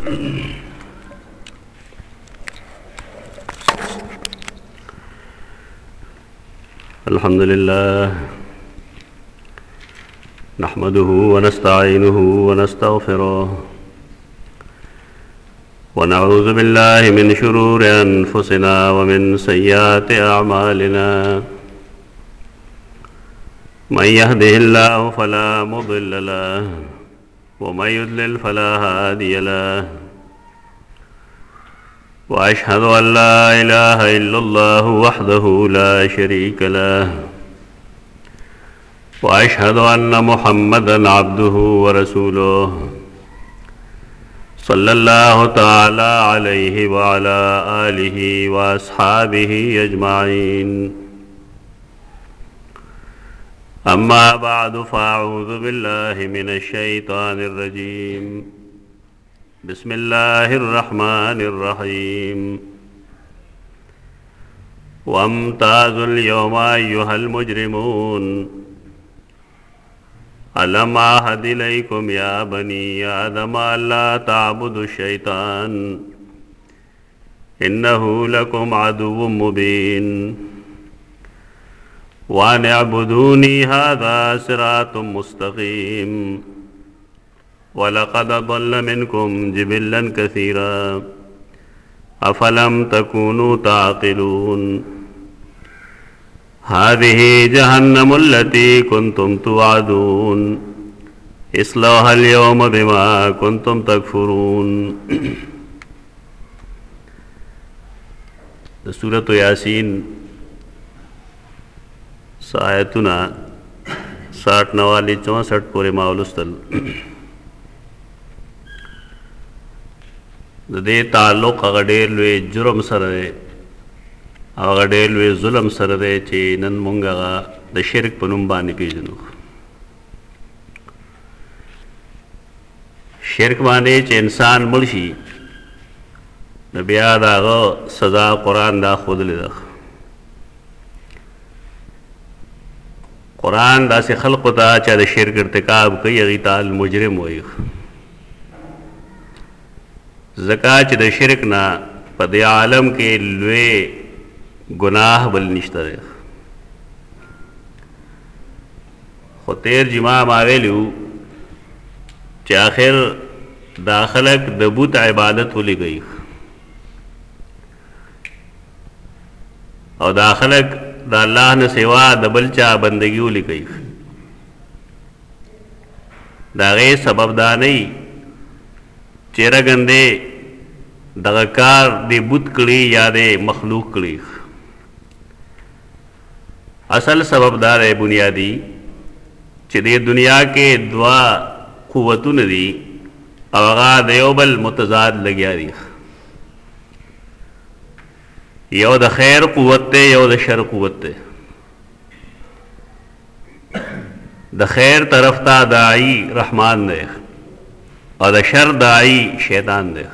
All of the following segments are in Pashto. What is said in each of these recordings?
الحمد لله نحمده ونستعينه ونستغفره ونعوذ بالله من شرور أنفسنا ومن سيئات أعمالنا من يهده الله فلا مضل له ومن يضلل فلا هادي له وأشهد أن لا إله إلا الله وحده لا شريك له وأشهد أن محمدًا عبده ورسوله صلى الله تعالى عليه وعلى آله وأصحابه أجمعين أما بعد فأعوذ بالله من الشيطان الرجيم بسم الله الرحمن الرحيم وامتازوا اليوم أيها المجرمون ألم أعهد إليكم يا بني آدم ألا تعبدوا الشيطان إنه لكم عدو مبين وأن اعبدوني هذا صراط مستقيم ولقد ضل منكم جبلا كثيرا أفلم تكونوا تعقلون هذه جهنم التي كنتم توعدون اصلوها اليوم بما كنتم تكفرون. سورة یاسین آیتنا 60 نوالی 64 پورې ما ولوستل. د دې تعلق هغه ډېر لوی جرم سره دی، هغه ډېر لوی ظلم سره دی چې نن موږ هغه د شرک په نوم باندې پېژنو. شرک باندې چې انسان مړ شي نو بیا د هغه سزا قرآن دا ښودلې ده. قرآن داسې خلقو ته چې د شرک ارتکاب کوي هغې ته المجرم وایي، ځکه چې د شرک نه په دې عالم کې لوی گناہ بل نشته دی. خو تیر جمعه ما ویلو چې آخر دا خلک د بت عبادت ولې کوي او دا خلک د الله نه سوا د بل چا بندګي ولې کوي. د هغې سبب دا نه وي چې رګندې دغه کار د بت کړي یا د مخلوق کړي. اصل سبب دا دی بنیادی چې د دنیا کې دوه قوتونه دي او هغه د یو بل متضاد لګیا دي. یو د خیر قوت دی، یو د شر قوت دی. د خیر طرف ته داعی رحمان دی او د شر داعی شیطان دی.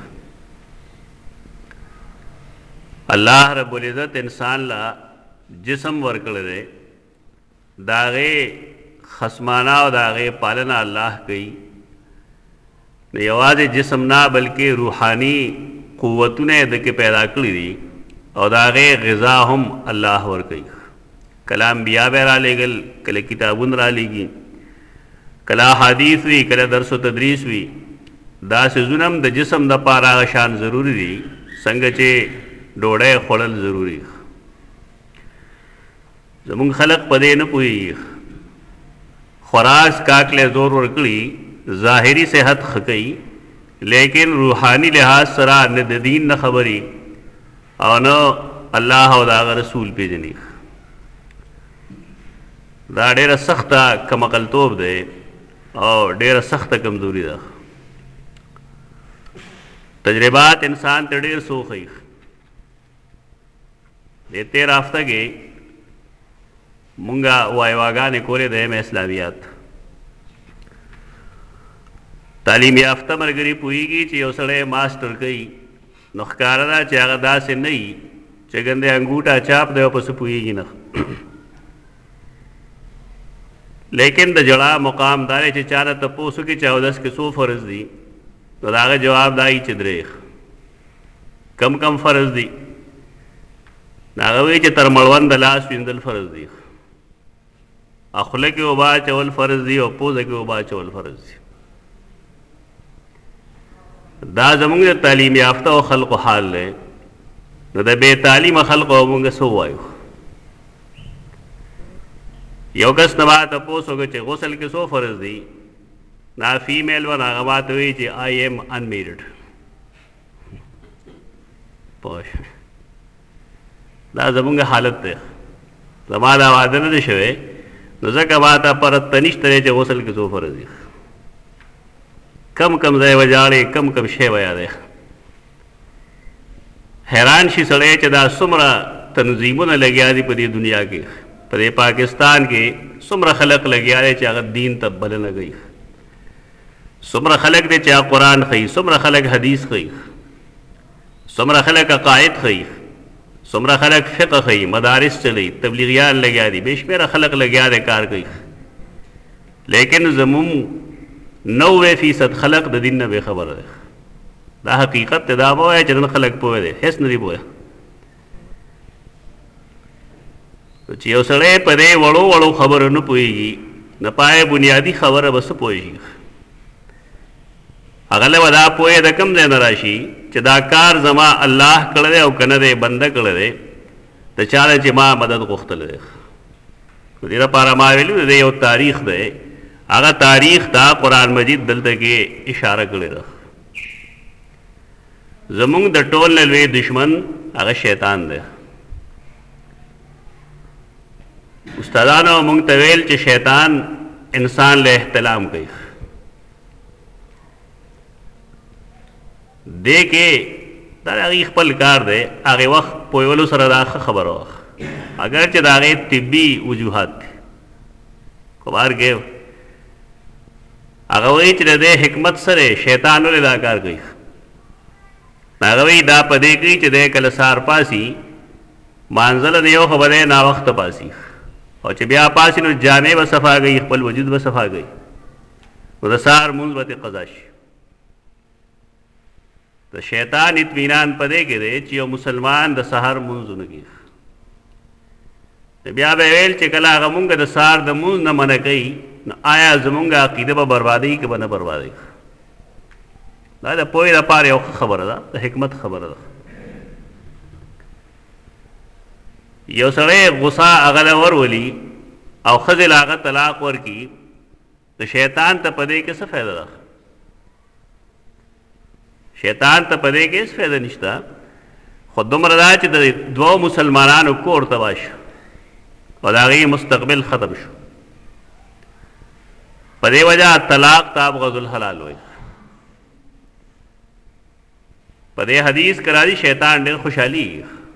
الله رب العزت انسان لا جسم ورکړی دی، د هغې خصمانه او د هغې پالنه الله کوي. نه یوازې جسم نه بلکې روحاني قوتونه یې دکې پیدا کړي دي او د هغې غذا هم الله ورکوي. کله انبیا به رالیږل، کله کتابونه رالیږي، کله احادیث وي، کله درس و تدریس وي. دا څیزونه هم د جسم دپاره هغه شان ضروري دي څنګه چې ډوډۍ خوړل ضروري. زمونږ خلق په دې نه پوهېږي. خوراک کاکلی زور ورکړي، ظاهري صحت ښه کوي، لیکن روحاني لحاظ سره نه د دین نه خبري او نه الله او د هغه رسول پېژني. دا ډېره سخته کمعقلتوب دی او ډېره سخته کمزوري ده. تجربات انسان ته ډېر څه وښیي. د تېر هفته کې مونږه وایواګانې کولې د اسلامیات. تعلیم یافته ملګري پوهېږي چې یو سړی ماسټر کوي نو ښکاره ده چې هغه داسې نه وي چې ګندې انګوټه چاپ دی او پسې پوهېږي نه. لیکن د جړا مقام دا دی چې چا نه تپوس وکړي چې اودس کې څو فرض دي نو د هغه جواب دای چې درې کم کم فرض دي. هغه وایي چې تر مړوند د لاس وینځل فرض دي، خوله کې اوبه اچول فرض دي او پوزه کې اوبه اچول فرض دي. دا زمونږ د تعلیم یافته او خلقو حال دی. نو د بې تعلیمه خلقو مونږ څه ووایو؟ یو کس نه ما تپوس وکړه چې غسل کې څو فرض دي؟ نا فیمیل و هغه ماته وایي چې آی ایم انمیرډ. پوه دا زمونږ حالت دی. زما دا واده نه دی شوی نو ځکه ما ته پرته نشته دی چې غسل کې څو فرض دي. کم کم ځای وجاړې کم کم شی به یادی. حیران شي سړی چې دا څومره تنظیمونه لګیا دي په دې دنیا کې، په دې پاکستان کې څومره خلق لګیا دی چې هغه دین ته بلنه کوي، څومره خلق دی چې هغه قرآن ښیي، څومره خلق حدیث ښیي، څومره خلق عقاید ښیي، څومره خلق فقه ښیي، مدارس چلی، تبلیغیان لګیا دي، بې شمېره خلق لګیا دی کار کوي. لیکن زمون 90% خلق د دین نه بې خبره دی. دا حقیقت دی. دا به وایه چې نن خلق پوه دی، هېڅ نه دي پوه. چې یو سړی په دې وړو وړو خبرو نه پوهېږي نه پای بنیادي خبره به څه پوهېږي. هغه له به دا پوهې د کوم ځای نه راشي چې دا کار زما الله کړی دی او که نه دی بنده کړی دی، د چا دی چې ما مدد غوښتلی دی. نو دې لپاره ما ویلي د یو تاریخ دی، هغه تاریخ ته قرآن مجید دلته کې اشاره کړې ده. زمونږ د ټول نه لوی دشمن هغه شیطان دی. استادانو مونږ ته ویل چې شیطان انسان له احتلام کوي. دې کې دا هغې خپل کار دی. هغې وخت پوهولو سره دا ښه خبره وه، اگر چې د هغې طبي وجوهات دي. خو بهرکې هغه وایي چې د دې حکمت سره شیطان ولې دا کار کوي. هغه وایي دا په دې کوي چې دی کله سهار پاسي مانځله نه یو خو به دی ناوخته پاسي، او چې بیا پاسي نو جامې به صفا کوي، خپل وجود به صفا کوي، نو د سهار مونځ به ترې قضا شي. د شیطان اطمینان په دې کې دی چې یو مسلمان د سهار مونځ ونه کوي. بیا به ویل چې کله هغه مونږ د سهار د مونځ نه منع کوي نو آیا زمونږ عقیده به بربادوي که به نه بربادوي؟ دا د پوهې لپاره یو ښه خبره ده، د حکمت خبره ده. یو سړی غصه هغه له ورولي او ښځې له هغه طلاق ورکړي، د شیطان ته په دې کې څه فایده ده؟ شیطان ته په دې کې هېڅ فایده نشته، خو دومره ده چې د دوو مسلمانانو کور تباه شو او د هغې مستقبل ختم شو. په دې وجه طلاق ته ابغض الحلال وایي. په دې حدیث کې راځي شیطان ډېر خوشحالي.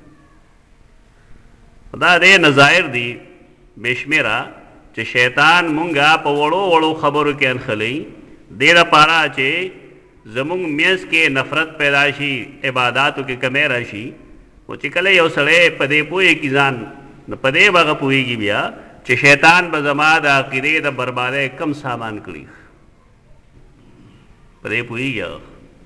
دا دې نظایر دي بې شمېره چې شیطان مونږه په وړو وړو خبرو کې انخلي، دې لپاره چې زمونږ منځ کې نفرت پیدا شي، عباداتو کې کمی راشي. خو چې کله یو سړی په دې پوهېږي ځان، نو په دې به هغه پوهېږي بیا چې شیطان به زما د عقیدې د بربادۍ کم سامان کړي. په دې پوهېږي هغه.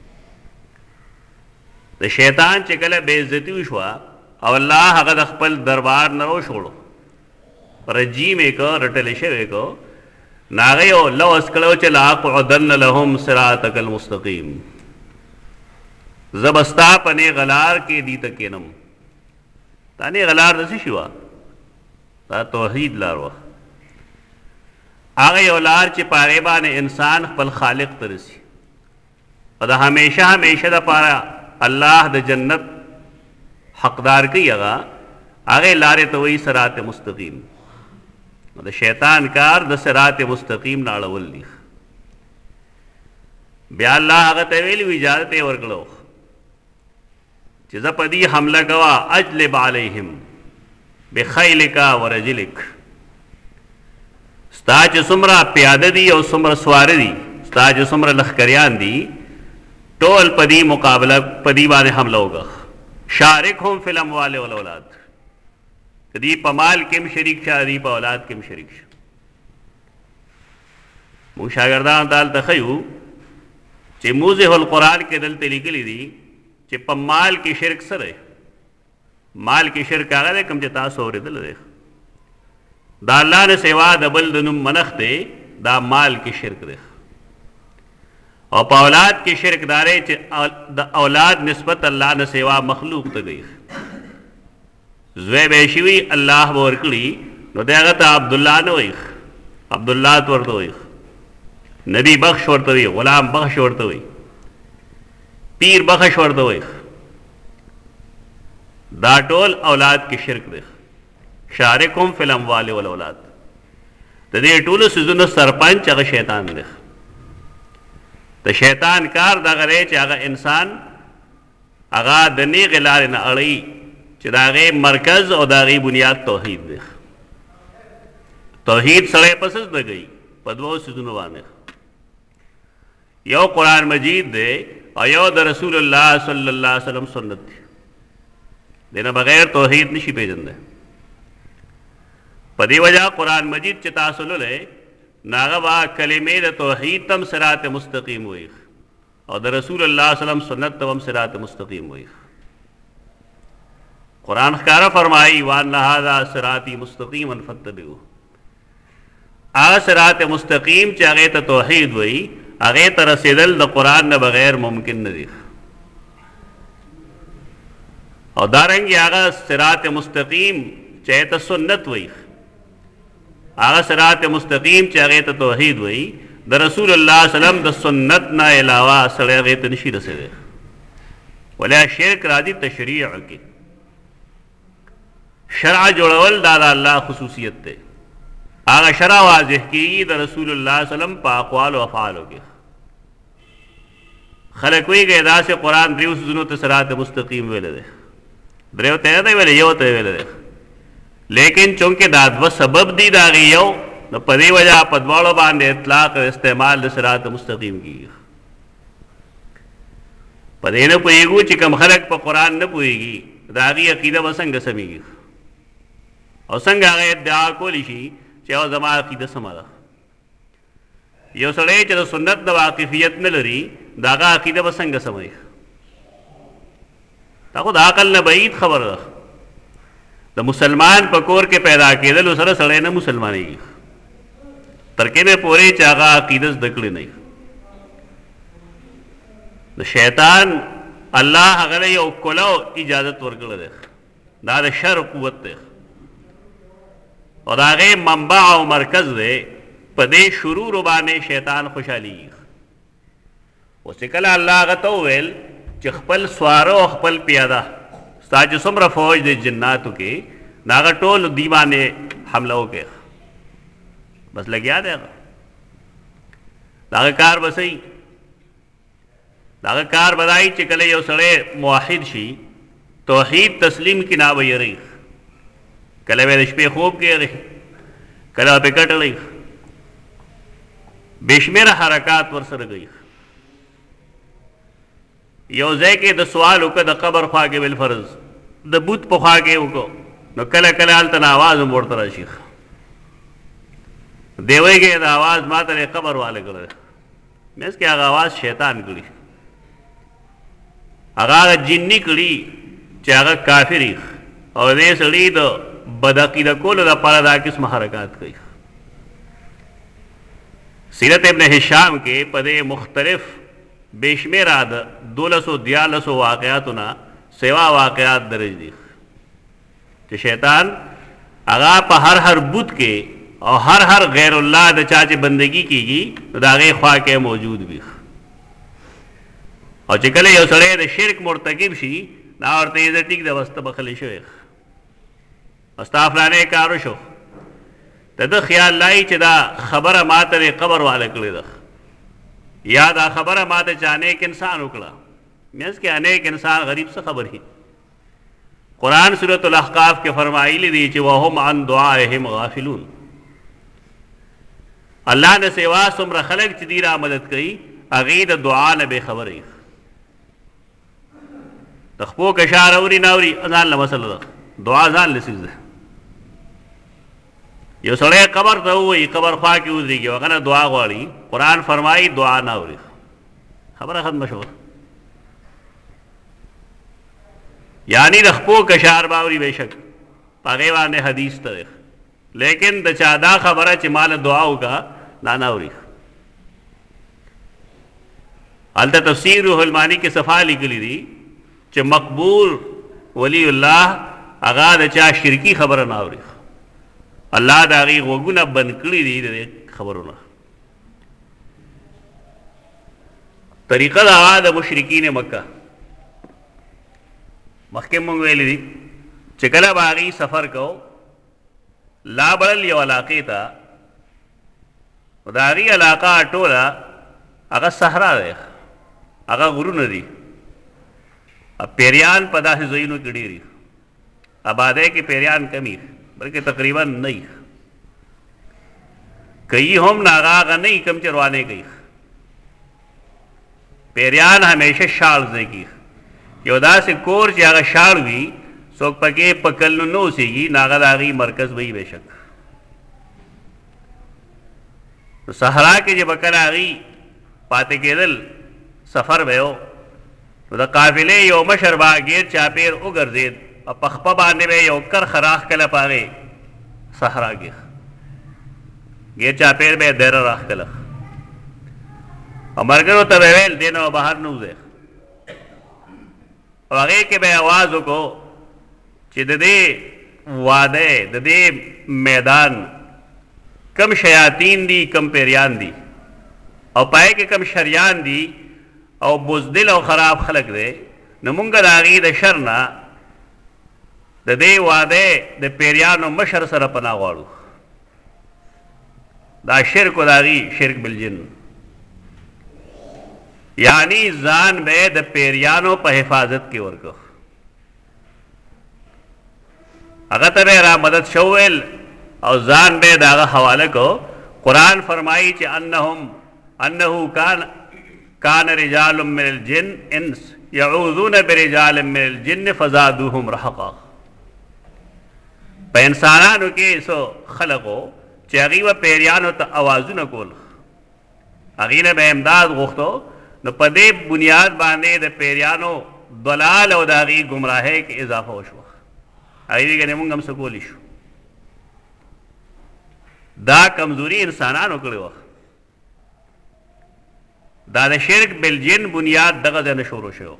د شیطان چې کله بې عزتي وشوه او الله هغه د خپل دربار نه وشوړو، رجیم یې که رټلی شوی که، نو هغه یو لوس کړی چې لاقعدن لهم صراطک المستقیم، زه به ستا په نیغ لار کې دي ته کښېنم. دا نیغ لار د څه شي وه؟ دا توحید لار وه. هغه یو لار چې په هغې باندې انسان خپل خالق ته رسي او د همیشه همیشه دپاره الله د جنت حقدار کوي. هغې لارې ته وایي صراط مستقیم. د شیطان کار د صراط مستقیم نه اړول دي. بیا الله هغه ته ویلي اجازت یې ورکړو چې زه په دې حمله کوه، اجلب علیهم بخیلک ورجلک. ستا چې څومره پیاده دي او څومره سواره دي، ستا چې څومره لښکریان دي، ټول په دې مقابله په دې باندې حمله وکړه. شارکهم فی الاموال والاولاد، کدی په مال کې هم شریک شه، دی په اولاد کې هم شریک شه. مونږ شاګردان ته هلته ښیو چې موضح القرآن کې دلته لیکلي دي چې په مال کې شرک سره مال کې شرک هغه دی کوم چې تاسو اورېدلی دی دا الله نه سوا د بل د نوم منښت دی دا مال کې شرک دی او په اولاد کې شرک داري چې د اولاد نسبت الله نه سوا مخلوق ته دی زوی به شي وي الله به ورکړي نو دی هغه ته عبدالله نه وایي عبدالله ورته وایي نبی بخش ورته وایي غلام بخش ورته وایي پیر بخش ورته وایي دا ټول اولاد کې شرک دی شارکهم فی الاموال والاولاد د دې ټولو څیزونو سرپنچ هغه شیطان دی د شیطان کار دغه دی چې هغه انسان هغه د نیغې لارې نه اړوي چې د هغې مرکز او د هغې بنیاد توحید دی توحید سړی په څه زده کوي په دوو څیزونو باندې یو قرآن مجید دی او یو د رسول الله صلی الله علیه وسلم سنت دی دینه بغیر توحید نشي پیژندی په دې وجه قرآن مجید چې تاسو لولئ نو هغه به کلمې د توحید تم صراط مستقیم وایي او د رسول الله صلی الله علیه وسلم سنت ته هم صراط مستقیم وایي قرآن ښکاره فرمایي وان هذا صراطي مستقیما فاتبعوه هغه صراط مستقیم چې هغې ته توحید وایي هغې ته رسېدل د قرآن نه بغیر ممکن نه دی او دارنګې هغه صراط مستقیم چې هغې ته سنت وایي هغه صراط مستقیم چې هغې ته توحید وایي د رسول الله صلی الله علیه وسلم د سنت نه علاوه سړی هغې ته نشي رسېدی ولې شرک راځي تشریع کې شرع جوړول دا د الله خصوصیت دی هغه شرع واضح کېږي د رسول الله صلی الله علیه وسلم په اقوال او افعالو کې خلک وایي داسې قرآن دریو څیزونو ته صراط مستقیم ویلی دی دریو ته نه دی ویلی یو ته ویلی دی لیکن چونکه دا دوه سبب دي د هغې یو نو په دې وجه په دواړو باندې اطلاق استعمال د صراط مستقیم کېږي په دې نه پوهېږو چې کوم خلک په قرآن نه پوهېږي د هغې عقیده به څنګه سمېږي او څنګه هغه ادعا کولی شي چې او زما عقیده سمه ده یو سړی چې د سنت د واقفیت نه لري د هغه عقیده به څنګه سموي دا خو د عقل نه بعید خبره ده د مسلمان په کور کې پیدا کېدلو سره سړی نه مسلمانېږي تر کومې پورې چې هغه عقیده زده کړې نه وي د شیطان الله هغه له یو کلو اجازت ورکړی دی دا د شر قوت دی او د هغې منبع او مرکز دی په دې شرورو باندې شیطان خوشحالېږي اوس چې کله الله هغه ته وویل چې خپل سواره او خپل پیاده ستا چې څومره فوج دی جناتو کې نو هغه ټول دوی باندې حمله وکړي بس لګیا دی هغه د هغه کار به صحیح د هغه کار به دایي چې کله یو سړی موحد شي توحید تسلیم کې نه به یری کله به د شپې خوب کې یری کله به کټړی بې شمېره حرکات ورسره کوي یو ځای کې د سوال وکړه د قبر خوا کې بالفرض د بوت په خوا کې وکړو نو کله کله هلته نه آواز هم ورته راشي دیوی کې د آواز ما ته قبر واله کړی منځ کې هغه آواز شیطان کړي هغه جني کړي چې هغه کافر یي او دې سړي د بدعقیده کولو دپاره دا قسم حرکات کوي سیرت ابن هشام کې په دې مختلف بے شمیره د 1214 واقعاتو نه سوا واقعات درج دي چې شیطان هغه په هر بت کې او هر غیر الله د چا چې بندگی کیږي نو د هغې خوا کې موجود وي او چې کله یو سړی د شرک مرتکب شي دا ورته یې زه ټیک ده بس ته بخلی شوی او ستا فلانی کار وشو د ده خیال لایي چې دا خبره ما ته د قبر واله کړې ده یا دا خبره ما ته چا نیک انسان وکړه منځ کې انیک انسان غریب څه خبر هي قرآن سورة الاحقاف کې فرمایلی دی چې وهم عن دعائهم غافلون الله نه سوا څومره خلک چې دی را مدد کوي هغې د دعا نه بې خبره وي د خپو کشار اوري نه اوري ځان له مسله ده دعا ځان له څیز ده یو سړی قبر ته ووایي قبر خوا کې ودرېږي هغه نه دعا غواړي قرآن فرمایي دعا نه اوري خبره ختمه شوه. یعنی د خپو کشار باوري بشک پاغه باندې حدیث ته، لیکن د چا دا خبره چې مال دعا وکا نه اوري. الته تفسیر روح المانی کې صفا لیکلی دي چې مقبول ولی الله هغه د چا شرکی خبره نه اوري. الله دا غي وګونه بند کړی دي د خبرونه. طریقه دا د مشرکین مکه مخکې مونږ ویلي دي چې کله باغی سفر کو لا بړل یو علاقې ته، دا غي علاقه ټوله هغه صحرا ده، هغه غرونه دي، پیریان په داسې ځایونو کې ډېر دي. آبادۍ کې پیریان کمی بلکې تقریبا نه کوي هم نه هغه نه کم چې روانې کوي. پیریان همیشه شاړ ځای کې یو داسې کور چې هغه شاړ وي، څوک پکې پکل نو اوسېږي، نه هغه د هغې مرکز به وي بېشک. نو صحرا کې چې به کله هغې پاتې کېدل سفر به یو، نو د قافلې یو مشر به ګیر چاپېر وګرځېد او په خپه باندې به یو کرخه راښکله په هغې صحرا کې، ګیر چاپېر به یې دیره راښکله او ملګرو ته به ویل دې نه بهر نه وځئ. او هغې کې به یې اواز وکړو چې د دې واده د دې میدان کم شیاطین دي کم پیریان دي او پای کې کم شریان دي او بزدل او خراب خلق دی، نو مونږ د هغې د شر نه د دې واده د پیریانو مشر سره پناه غواړو. دا شرک و د هغې شرک بالجن، یعنی ځان به د پیریانو په حفاظت کې ورکو. هغه ته به را مدد شو ویل او ځان به د هغه حواله کو. قرآن فرمایي چې انه کان رجال من الجن انس یعوذون برجال من الجن فزادوهم رهقا. په انسانانو کې سو خلقو چې هغې به پیریانو ته اوازونه کول، هغې نه به امداد غوښتو، نو په دې بنیاد باندې د پیریانو ضلال او د هغې ګمراهۍ کې اضافه وشوه. هغې ویګنې مونږ هم څه کولی شو. دا کمزوري انسانانو کړې وه. دا د شرک بالجن بنیاد دغه ځای نه شروع شوی.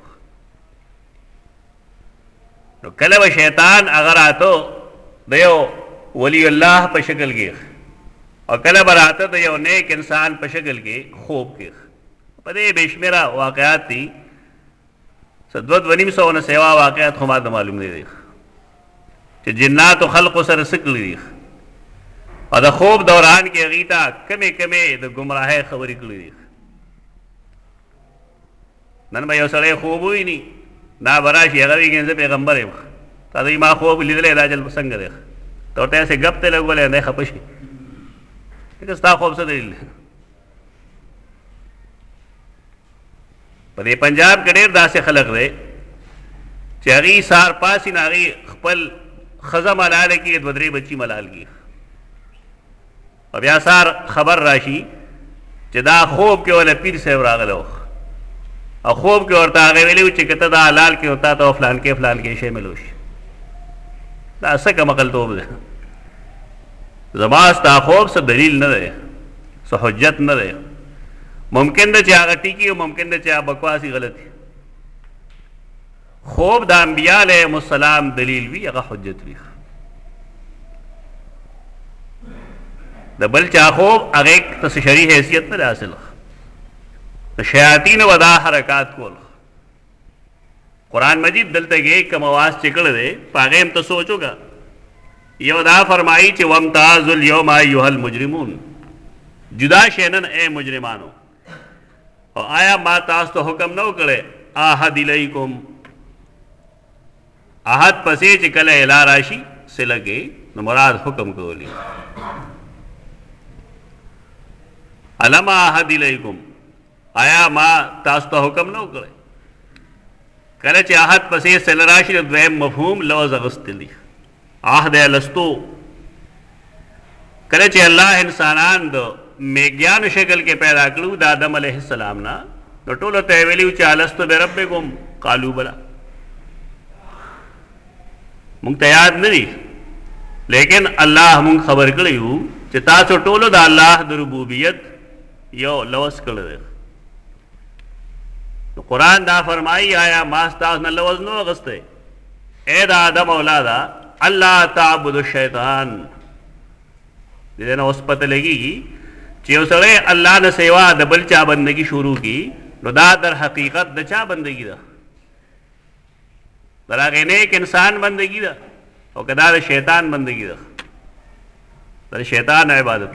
نو کله به شیطان هغه راتو د یو ولی الله په شکل کې او کله به راته د یو نیک انسان په شکل کې خوب کې. په دې بې شمېره واقعات دي، څه 200-250 نه سوا واقعات خو ما ته معلوم نه دي چې جناتو خلقو سره څه کړي دي او د خوب دوران کې هغې ته کمې کمې د ګمراهۍ خبرې کړي دي. نن به یو سړی خوب وویني، دا به راشي هغه ویږي زه پیغمبر یم، تا دوی ما خوب لیدلی دا جل څنګه دی، ته ورته هسې ګپ ته لګولی دی خفه شي لکه ستا خوب څه دلیل دی. په دې پنجاب کې ډېر داسې خلق دی چې هغې سهار پاسي نه هغې خپل ښځه ملاله کړي، 2-3 بچي ملال کړي او بیا سهار خبر راشي چې دا خوب کې وله پیر صاحب راغلی و او خوب کې ورته هغې ویلي و چې که ته دا حلال کړې نو تا ته فلانکې فلانکې شی ملو شي. دا څه کم عقلتوب دی. زما ستا خوب څه دلیل نه دی، څه حجت نه دی. ممکن ده چې هغه ټیکي او ممکن ده چې هغه بکواسي غلطي. خوب د انبیاء علیهم السلام دلیل وي، هغه حجت وي. د بل چا خوب هغې ته څه شرعي حیثیت نه دی حاصل. د شیاطینو به دا حرکات کول. قرآن مجید دلته کې کوم اواز چې کړی دی په هغې هم ته سوچ وکړه. یو دا فرمایي چې وامتازوا اليوم ایها المجرمون، جدا شئ نن اے مجرمانو. او آیا ما تاسو ته حکم نه وکړی احد الیکم، احد پسې چې کله اله راشي صله کې نو مراد حکم کولی. علم احد الیکم، آیا ما تاسو ته حکم نه وکړی. کله چې احد پسې صله راشي نو دویم مفهوم لوز اغوستلی عهد لستو. کله چې الله انسانان د میږیانو شکل کې پیدا کړو د آدم علیه السلام نه، نو ټولو ته ویلي چې الستو بربکم قالو بلا. مونږ ته یاد نه دي لیکن الله مونږ خبر کړی وو چې تاسو ټولو د الله د ربوبیت یو لوث کړی دی. نو قرآن دا فرمایي آیا ما ستاسو نه لوث نه اخیستی؟ اے د آدم اولاده الله تعبد الشیطان. دې نه اوس پته لګېږي چې یو سړی الله نه سوا د بل چا بندګي شروع کی نو دا در حقیقت د چا بندگی ده؟ در هغې نیک انسان بندگی ده او که دا د شیطان بندگی ده؟ د شیطان عبادت.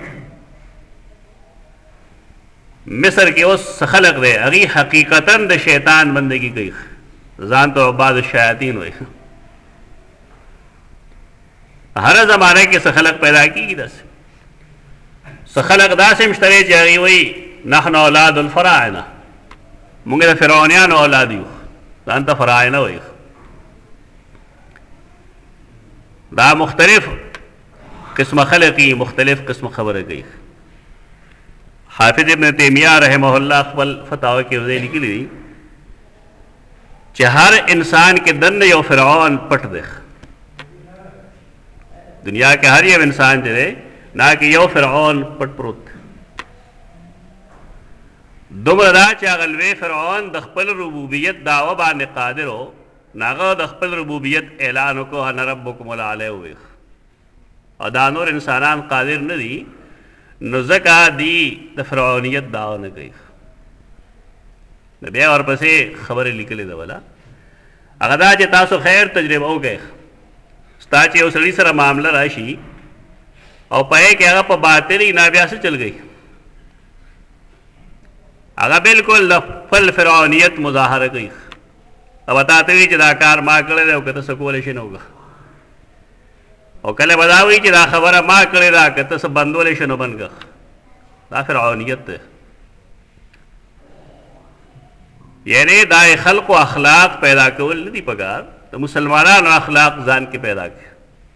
مصر کې اوس خلق دی هغې حقیقتا د شیطان بندگی کوي، ځان ته عباد الشیاطین وایي. هر زمانه کې څه خلق پیدا کېږي داسې څه خلق داسې هم شته چې هغې وایي نحن اولاد الفراعنه، مونږ د فرعونیانو اولاد یو، ځان ته فراعنه وایي. دا مختلف قسم خلقی مختلف قسم خبره کوي. حافظ ابن تیمیہ رحمه الله خپل فتاوی کې وځي لیکلي دي چې هر انسان کې دننه یو فرعون پټ دی. دنیا کې هر یو انسان چې دی نا کې یو فرعون پټ پروت دی. دومره دا چې هغه لوی فرعون د خپل ربوبیت دعوه باندې قادر و، هغه د خپل ربوبیت اعلان وکړو انا ربکم الاعلی وویل، او دا نور انسانان قادر نه دي، نو ځکه دی د فرعونیت دعوه نه کوي. نو بیا ورپسې خبرې لیکلې ده ولا هغه دا چې تاسو خیر تجربه وکړئ. ستا چې یو سړي سره معامله راشي او پوهې کې هغه په باطلي نه بیا څه چل گئی، هغه بالکل د خپل فرعونیت مظاهره کوي او تا ته وایي چې دا کار ما کړی دی او که ته څه کولی شې نه وکړه، او کله به دا وایي چې دا خبره ما کړې ده که ته څه بندولی شې نو بند کړه. دا فرعونیت دی. یعنی دا خلق و اخلاق پیدا کول نه دي پکار، د مسلمانانو اخلاق ځان کې پیدا کړي.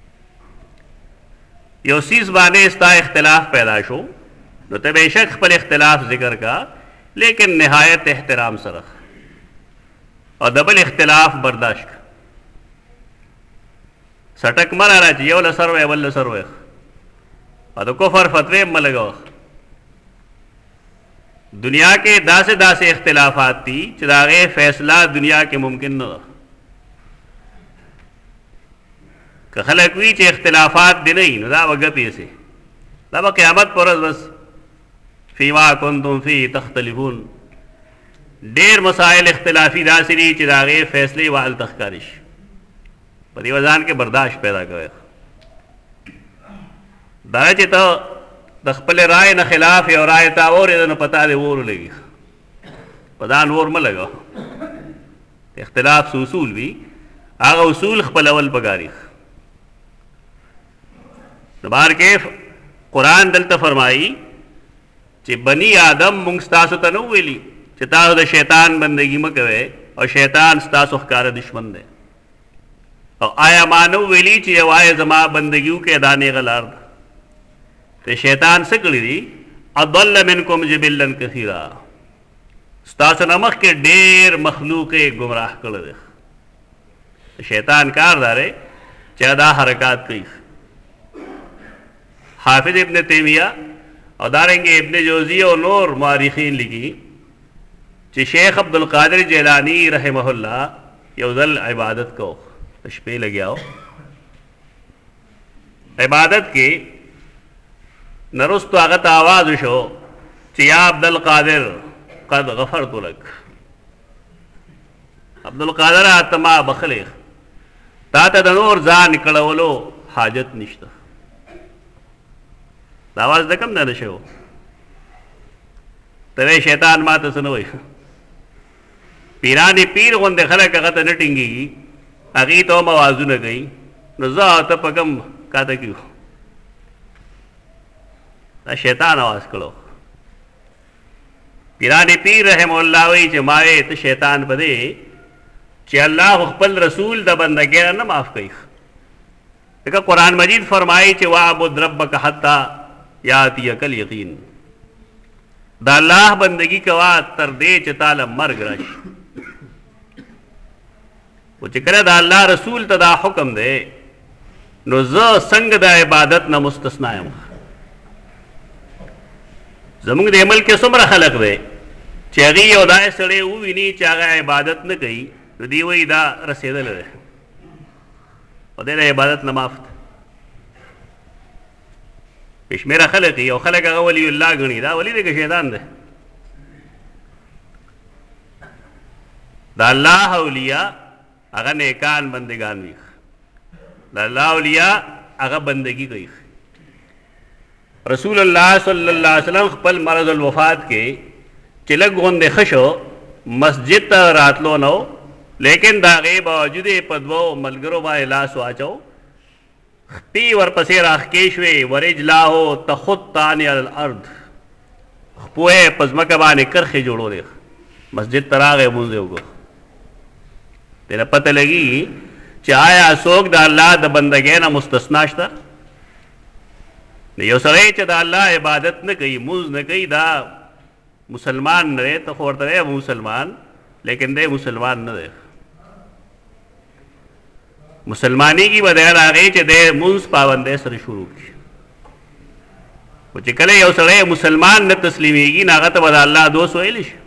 یو څیز باندې ستا اختلاف پیدا شو نو ته بېشک خپل اختلاف ذکر کا لیکن نہایت احترام سره او د بل اختلاف برداشت کا. سټک مه راله چې یو له سر وی بل له سر وی او د کفر فتوې مه لګوه. دنیا کې داسې داسې اختلافات دي چې د هغې فیصله دنیا کې ممکن نه ده. که خلک وي چې اختلافات دې نه وي نو دا به ګپې سي، دا به قیامت پر ورځ بس فیما کنتم فی تختلفون. ډېر مسائل اختلافي داسې دي چې د هغې فیصلې به هلته ښکاري شي. په دې وځان کې برداشت پیدا کوئ. دا چې ته د خپل رای نه خلاف یو رای تا اورېده نو په تا دې اور ولګي، په ځان اور مه لګوه. اختلاف څه اصول وي هغه اصول خپلول پکاري. نو بهرکیف قرآن دلته فرمایي چې بني آدم مونږ ستاسو ته نه ویلي چې تاسو د شیطان بندګي مه کوئ او شیطان ستاسو ښکاره دشمن دی، او آیا ما نه ویلي چې یوازې زما بندګي وکړئ دا نیغه لار ده؟ ته شیطان څه کړي دي؟ اضل منکم جبلا کثیرا، ستاسو نه مخکې ډېر مخلوق یې ګمراه کړی دی. شیطان کار دا دی چې دا حرکات کوي. حافظ ابن تیمیہ او دارنګې ابن جوزی او نور مورخین لیکي چې شیخ عبدالقادر جیلانی رحمه الله یو ځل عبادت کو، شپې لګیاو عبادت کې، نرستو هغه ته آواز شو چې یا عبدالقادر قد غفرت لک، عبدالقادر ته ما بخلی، تا ته د نور ځان کړولو حاجت نشته. دا آواز د کوم نه نشو؟ ته شیطان ما ته څه نه وایي. پیرانې پیر غوندې خلک هغه ته نه ټینګېږي، هغې ته هم اوازونه کوي، نو زه ته په کوم کاته کېږو؟ دا شیطان آواز کړو. پیرانې پیر رحم الله وایي چې ما وی ته شیطان په دی چې الله خپل رسول د بندګۍ نه معاف کوي. ځکه قرآن مجید فرمایي چې واعبد ربک حتی یاتیک الیقین، دا الله بندگی کوا تر دې چې تعالی مرګ راشي. او چې کله دا الله رسول ته دا حکم دی نو زه څنګه د عبادت نه مستثنا یم؟ زمونږ د عمل کې څومره خلق دی چې هغې یو داسې سړی وویني چې هغه عبادت نه کوي نو دوی وایي دا رسېدلی دی او دی د عبادت نه معاف دی. بې شمېره خلق یو خلک هغه ولی الله ګڼي، دا ولی دی که شیطان دی؟ د الله اولیاء هغه نیکان بندگان وي، د الله اولیاء هغه بندگی کوي. رسول الله صلی الله علیه وسلم خپل مرض الوفات کې چې لږ غوندې ښه شو مسجد ته راتلو نو، لیکن د هغې باوجود یې په دوو ملګرو باندې لاس واچو، خپې ورپسې راښکې شوې، ورجلاه تخطان علی الارض، خپو یې په ځمکه باندې کرښې جوړولې، مسجد ته راغی لمونځ یې وکړو. دې نه پته لګي چې آیا څوک د الله د بندګۍ نه مستثنا شته؟ یو سړی چې د الله عبادت نه کوي، مونځ نه کوي، دا مسلمان نه دی. ته خو ورته دی مسلمان، لیکن دی مسلمان نه دی. مسلمانېږي به دی هغې چې دی مونځ پابندۍ سره شروع کړي. خو چې کله یو سړی مسلمان نه تسلیمېږي نو هغه ته به د الله دوست ویلی شي.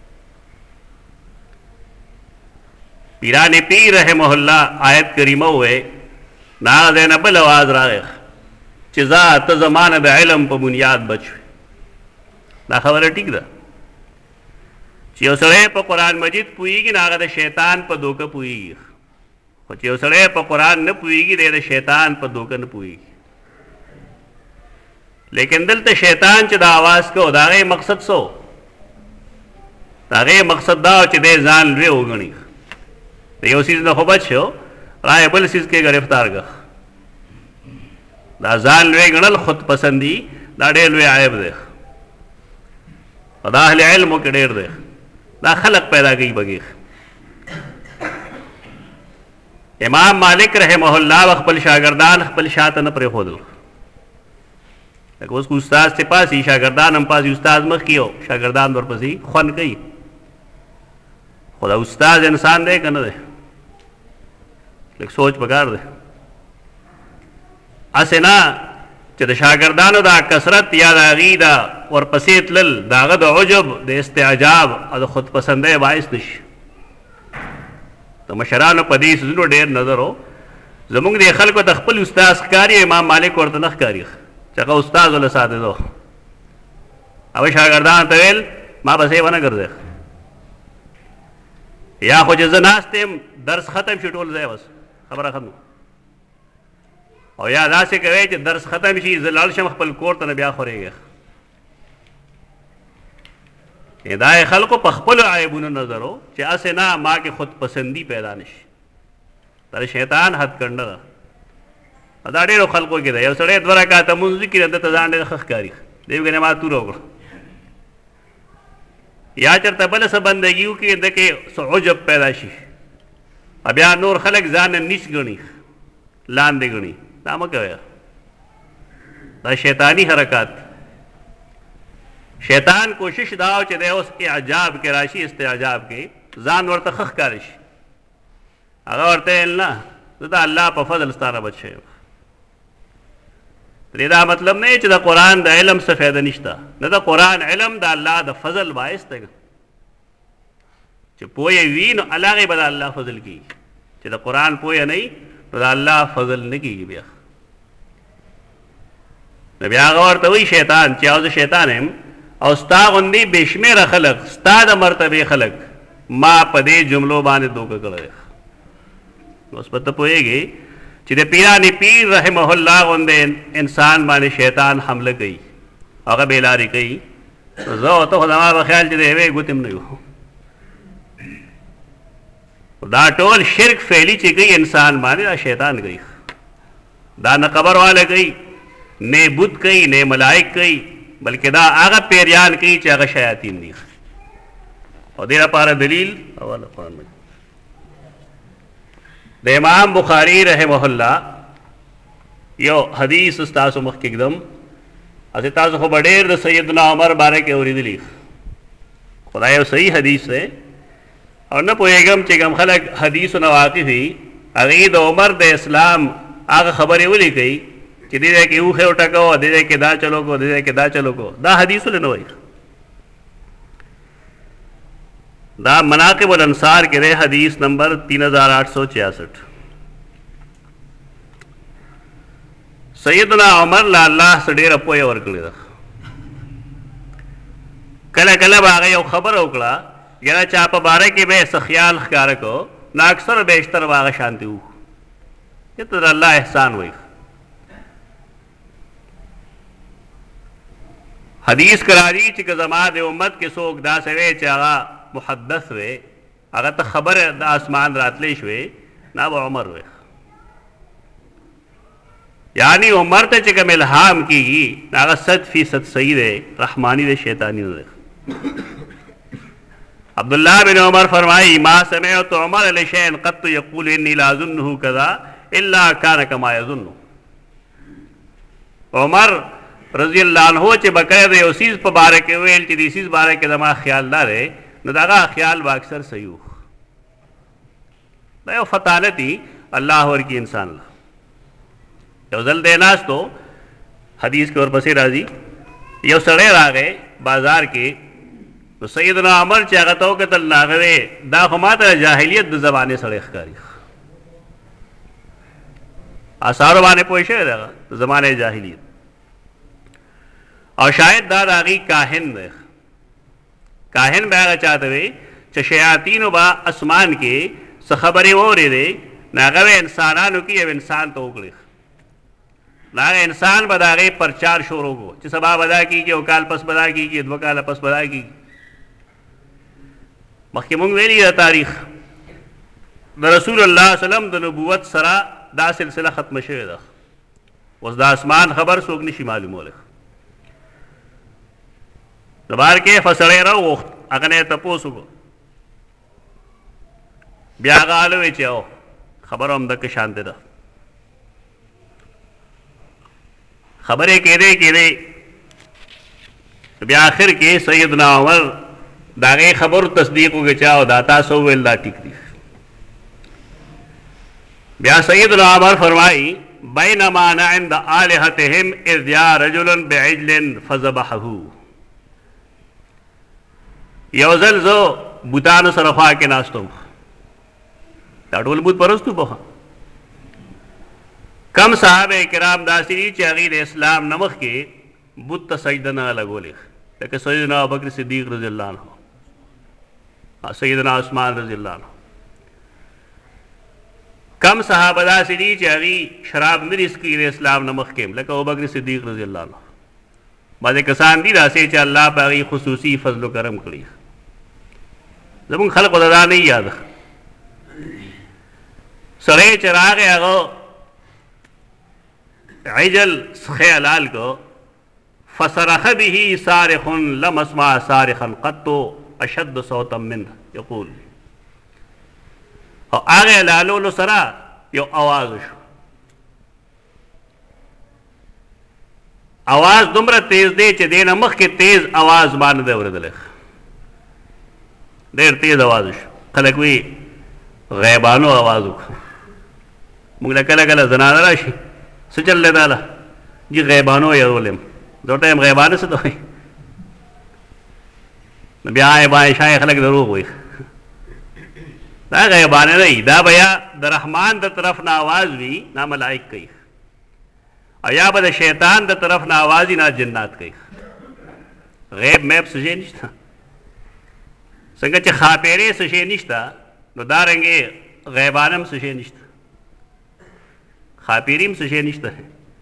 پیران پیر رحمه الله آیت کریمه ووی نو هغه ځای نه بل اواز راغی چې ځه ته زمانه د علم په بنیاد بچ وې. دا خبره ټیک ده چې یو سړی په قرآن مجید پوهېږي نو هغه د شیطان په دوکه پوهېږي، خو چې یو سړی په قرآن نه پوهېږي دی د شیطان په دوکه نه پوهېږي. لیکن دلته شیطان چې دا آواز کو د هغې مقصد څه و؟ د هغې مقصد دا و چې دی ځان لوی وګڼي، د یو څیز نه خو بچ شو، رایې بل څیز کې ګرفتار کړه. دا ځان لوی ګڼل خود پسندي دا ډېر لوی عیب دی، او دا اهل علمو کې ډېر دی. دا خلق پیدا کوي بګیخ. امام مالک رحمه الله خپل شاګردان خپل شاته نه پرېښودل. لکه اوس استاد چې پاسي شاګردان هم پاسي، استاد مخکې یو شاګردان ورپسې خوند کوي. خو دا استاد انسان دی که نه دی؟ لږ سوچ پکار دی. هسې نه چې د شاګردانو دا کثرت یا د هغې دا ورپسې تلل د هغه د عجب د استعجاب او د خودپسندۍ باعث نه شي. د مشرانو په دې څیزونو ډېر نظر و. زمونږ دې خلکو ته خپل استاد ښکاري، امام مالک ورته نه ښکاري چې هغه استاد وله ساتېدو. هغه شاګردانو ته ویل ما پسې ونه ګرځئ، یا خو چې زه ناست یم درس ختم شي ټول ځای بس خبره ختمه، او یا داسې کوئ چې درس ختم شي زه لاړ شم خپل کور ته نه بیا خورېږي. دا یې خلکو په خپلو عیبونو نظر و چې هسې نه ما کې خودپسندي پیدا نه شي. دا شیطان حد کنډه ده. دا ډېرو خلکو کې ده. یو سړی 2 رکعته لمونځ وکړي ده ته ځان ډېر ښه ښکاري، دی وګڼې ما توره وکړه. یا چېرته بله څه بندګي وکړي ده کې څه عجب پیدا شي، بیا نور خلک ځان نیچ ګڼي، لاندې ګڼي. دا مه کوئ، دا شیطانی حرکات. شیطان کوشش دا و چې دی اوس اعجاب کې راشي، استعجاب کې ځان ورته ښه ښکاره شي. هغه ورته ویل نه زه د الله په فضل ستا نه بچ شوی یم. دې دا مطلب نه چې د قرآن د علم څه فایده نشته، نه د قرآن علم د الله د فضل باعث دی. چې پوهه وي نو هغې به د الله فضل کېږي، چې د قرآن پوهه نه وي نو د الله فضل نه کېږي. بیا نو بیا هغه ورته وایي شیطان چې او زه شیطان یم او ستا غوندې بې شمېره خلک ستا د مرتبې خلک ما په دې جملو باندې دوکه کړی. اوس به ته پوهېږې چې د پیران پیر رحمه الله غوندې انسان باندې شیطان حمله کوي، هغه بې لارې کوي. زه او ته خو زما په خیال چې د یوې ګوتې هم نه یو. دا ټول شرک فعلي چې کوي انسان باندې دا شیطان کوي. دا نه قبر والا کوي، نه بت کوي، نه ملائک کوي، بلکې دا هغه پیریان کوي چې هغه شیاطین دي. او دې لپاره دلیل اول قرآن مجید د امام بخاری رحمه الله یو حدیث ستاسو مخکې ږدم اسې تاسو خو به ډېر د سیدنا عمر باره کې اورېدلي خدای یو صحیح حدیث دی او نه پوهېږم چې کوم خلک حدیثو نه واقف وي هغې د عمر د اسلام هغه خبرې ولیکئ چې دې ځای کې اوښې وټکو دې ځای کې دا چلو کو دې ځای کې دا چلو کو دا حدیثونه نه وایي دا مناقب الانصار کې دی حدیث نمبر 3866 سیدنا عمر لا الله څه ډېره پوهه ورکړې ده کله کله به هغه یو خبره وکړه یاره چا په باره کې به یې څه خیال ښکاره کو نو اکثر بیشتر به هغه شانتې وو چې ته د الله احسان وایي حدیث کراری چې که زما د امت کې څوک داسې وی چې هغه محدث وی هغه ته خبره د اسمان راتلی شوې نه به عمر وی یعنی عمر ته چې کوم الهام کېږي هغه 100% صحیح دی رحمانی دی شیطانی نه دی عبداللہ بن عمر فرمائی ما سمعت عمر لشیء قط یقول انی لا اظنه کذا الا کان کما یظن عمر رضی اللہ عنہ چې بقید یو سیز په باره کې ویل چې دې سیز باره کې زما خیال نه دی نو د هغه خیال به اکثر صحیح و دا یو فطانتي الله ورکي انسان له یو ځل دی ناستو حدیث کې ورپسې راځي یو سړی راغی بازار کې نو سیدنا عمر چې هغه ته وکتل نو هغه دا خو ماته جاهلیت د زمانې سړی ښکاري اثارو باندې پوه شوی دی هغه د زمانې جاهلیت او شاید دا د هغې کاهن دی کاهن به هغه چاته وی چې شیاطینو به اسمان کې څه خبرې واورېدې نو هغه به انسانانو کې یو انسان ته وکړي نو هغه انسان به د هغې پرچار شروع کو چې سبا به دا کېږي یو کال پس به دا کېږي 2 کاله پس به دا کېږي مخکې مونږ ویلي د تاریخ د رسول الله وسلم د نبوت سره دا سلسله ختمه شوې ده اوس د اسمان خبر څوک نشي معلومولی د بار کې فسړی راوغوښت هغه نه یې تپوس وکړو بیا هغه هله وی چې او خبره همدکه شانتې ده خبرې کېدې بیا آخر کې سیدنا عمر د هغې خبرو تصدیق وکړي چې او دا تاسو وویل دا ټیک دي بیا سیدنا عمر فرمایي بینما انا عند آلهتهم اذ جاء رجل بعجل فذبحه یو ځل زه بوتانو سره خوا کې ناست وم دا ټول بوت پرستو په کم صحابه کرام داسې دي چې هغې د اسلام نه مخکې بت ته سجده نه لګولې لکه سیدنا ابوبکر صدیق رضی الله عنه سیدنا عثمان رضی الله عنه کم صحابه داسې دي چې هغې شراب نه دي څکي د اسلام نه مخکې لکه ابوبکر صدیق رضی الله عنه بعضې کسان دي داسې چې الله په هغې خصوصي فضل و کرم کړي زمونږ خلقو ته دا نه یاد سړی چې راغی هغه عجل څخه حلال کو فصرخ به صارخ لم اسمع صارخا قط اشد صوتا منه یقول او هغه حلالولو سره یو اواز شو اواز دومره تیز دی چې دې نه مخکې تیز اواز باندې دی اورېدلی ډېر تیز اواز شو خلک وی غیبانو اواز وکړو موږ له کله کله زنانه راشي څه چل دی داله جي غیبانو یې ولیم دو ټایم غیبانه څه ته وایي نو بیا یې باندې شایي خلک دروغ وایي دا غیبانه نه وي دا به یا د رحمان د طرف نه آواز وي نا ملائک کوي او یا به د شیطان د طرف نه آواز وي نا جنات کوي غیب میب څه شی نشته څنګه چې خاپیرې څه شی نشته نو دارنګې غیبانه هم څه شی نشته خاپیري هم څه شی نشته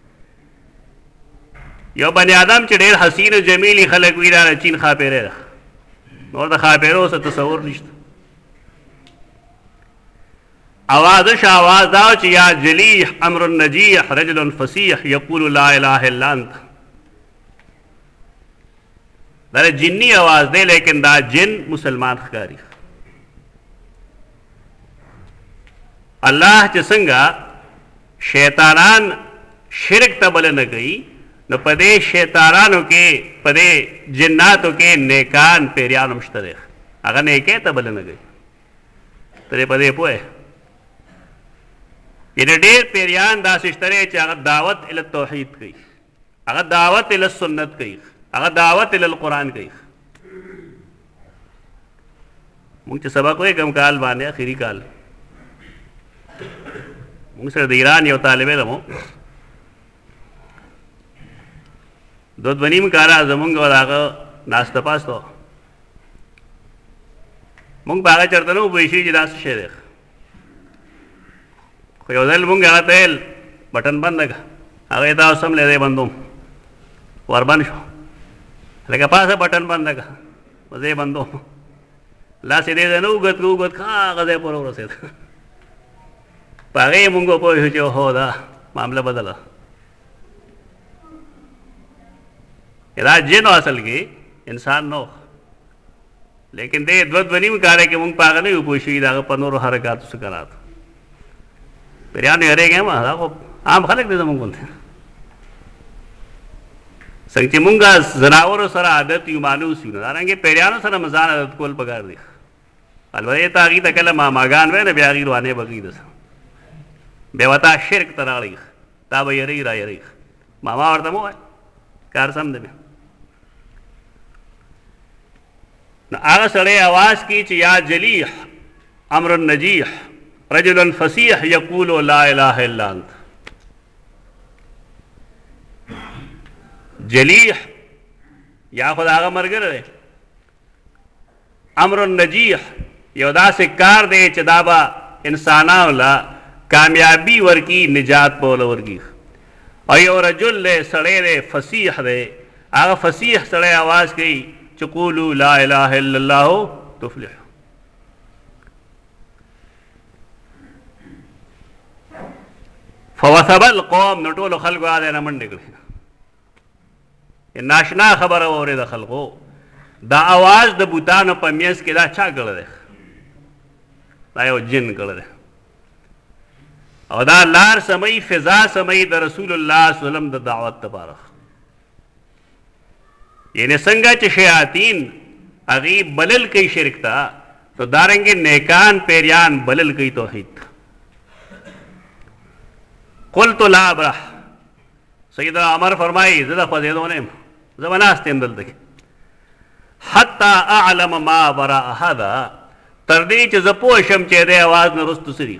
یو بني آدم چې ډېر حسین و جمیلي خلک وي دا چین خاپیری ده نور د خاپیرو څه تصور نشته آواز شه آواز دا چې یا جلیح امر نجیح رجل فصیح یقول لا اله الا انت دا جنی آواز دی لیکن دا جن مسلمان ښکاري الله چې څنګه شیطانان شرک ته بلنه کوي نو پدې شیطانانو کې پدې جناتو کې نیکان پیریان مشتره هغه نیکه ته بل نه گئی ته پدې پوهه یې ډېر پیریان داسې شتره چې هغه دعوت ال توحید کوي هغه دعوت ال سنت کوي هغه دعوت ال قرآن کوي مونږ چې سبق وایي کوم کال باندې اخیری کال مونږ سره د ایران یو طالب علم و دوه نیم کاله زمونږ هغه ناسته پاسته مونږ په هغه چېرته نه وپوهېږو چې دا څه شی دی خو یو ځل مونږ هغه ته ویل بټن بنده کړه هغه یې دا اوس هم لیدی بندوم وربند شو لکه پاسه بټن بنده کړه زه یې بندوم لاس یې دې ځای نه اوږد کړه اوږد کړه هغه ځای پورې ورسېد په هغې یې مونږ وپوه شو چې هو دا معامله بدله دا جن اصل کې انسان نو لیکن دې دوه نیم کاله کې مونږ په هغه نه یو پوه شوي د هغه په نورو حرکاتو څه کراتو پیریانو یېرېږي ما دا خو عام خلک دی زمونږ غوندې څنګه چې مونږ زناورو سره عادت یو مانوس یو نو دارنګې پیریانو سره مې ځان عادت کول پکار دی البته ته هغې ته کله ماماګان وی نه بیا هغې روانې بګي ده بیا ورته شرک ته راړئ تا به یېرئ را یېرئ ماما ورته مه وایه کار سم دی بیا نو هغه سړی اواز کی چې یا جلیح امر النجیح رجل فصیح یقول لا اله الا انت جلیح یا خود هغه ملګری دی امر النجیح یو داسې کار دی چې دا به انسانانو له کامیابی ورکي نجات به ورکي او یو رجل دی سړی دی فصیح دی هغه فصیح سړی اواز کوي چې قولوا لا اله الا الله تفلح فوثب القوم نو ټولو خلکو هغه نه منډې کړې ناشنا خبره واورېده خلکو دا اواز د بوتانو په میز کې دا چا کړی دی دا یو جن کړی دی او دا لار سمئ فضا سمئ د رسول الله صلی الله علیه وسلم د دعوت دپاره یعنی څنګه چې شیاطین هغې بلل کوي شرک ته نو دارنګې نیکان پیریان بلل کوي توحید قلت لا ابرح سیدنا عمر فرمایي زه د خوځېدو نه یم زه به ناست یم دلته کې حتی اعلم ما وراء هذا تر دې چې زه پوه شم چې دې اواز نه رستو سریخ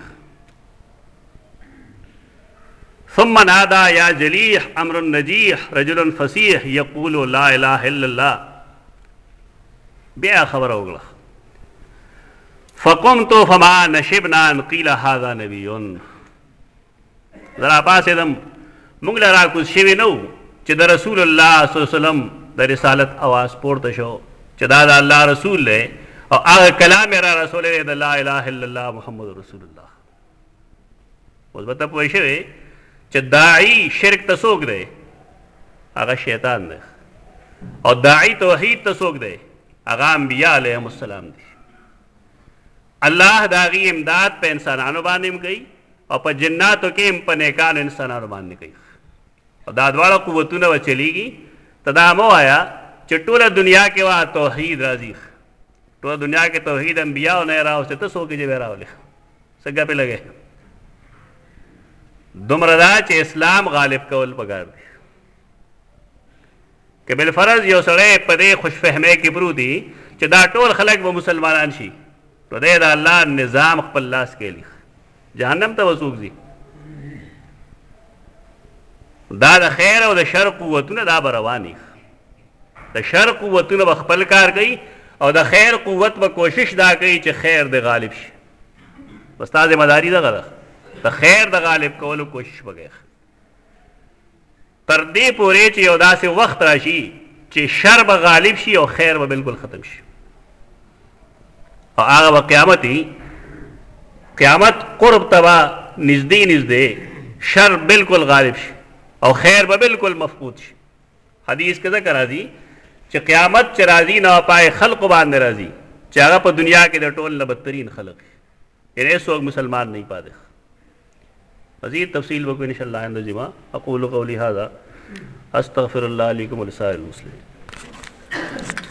ثم نادى يا جليح امر النجيح رجل فصيح يقول لا اله الا الله بیا خبر وکړه فقمت فما نشبنا ان قيل هذا نبي ذرا پاسېدم موږ له راکوز شوي نه وو چې د رسول الله صلی الله علیه وسلم د رسالت اواز پورته شو چې دا د الله رسول دی او هغه کلام یې را رسولی دی د لا اله الا الله محمد رسول الله اوس به ته پوه شوې چې داعی شرک ته څوک دی هغه شیطان دی او داعی توحید ته څوک دی هغه انبیا علیهم السلام دی الله د هغې امداد په انسانانو باندې هم کوي او په جناتو کې هم په نیکانو انسانانو باندې کوي او دا دواړه قوتونه به چلیږي ته دا مه وایه چې ټوله دنیا کې وه توحید راځي ټوله دنیا کې توحید انبیاو نه یې راوستې ته څوک یې چې به راولې څه ګپې لګې دومره دا چې اسلام غالب کول پکار دی که بالفرض یو سړی په دې خوشفهمۍ کې پروت دی چې دا ټول خلک به مسلمانان شي نو دی د الله نظام خپل لاس کې لي جهنم ته به څوک ځي دا د خیر او د شر قوتونه دا به رواني د شر قوتونه به خپل کار کوي او د خیر قوت به کوشش دا کوي چې خیر د غالب شي بس تا ذمہ داري دغه ده د خیر د غالب کولو کوشش وکړئ تر دې پورې چې یو داسې وخت راشي چې شر به غالب شي او خیر به بالکل ختم شي او هغه به قیامت وي قیامت قرب ته به نږدې نږدې شر بالکل غالب شي او خیر به بالکل مفقود شي حدیث کې ذکر راځي چې قیامت چې راځي نو پای خلقو باندې راځي چې هغه په دنیا کې د ټول نه بدترین خلق یعنی هیڅوک مسلمان نه پاتې مزید تفصیل وکړو ان شاء الله عند جمعه اقول قولي هذا अस्तगफिरुल्लाह अली व लिसाइरिल मुस्लिमीन।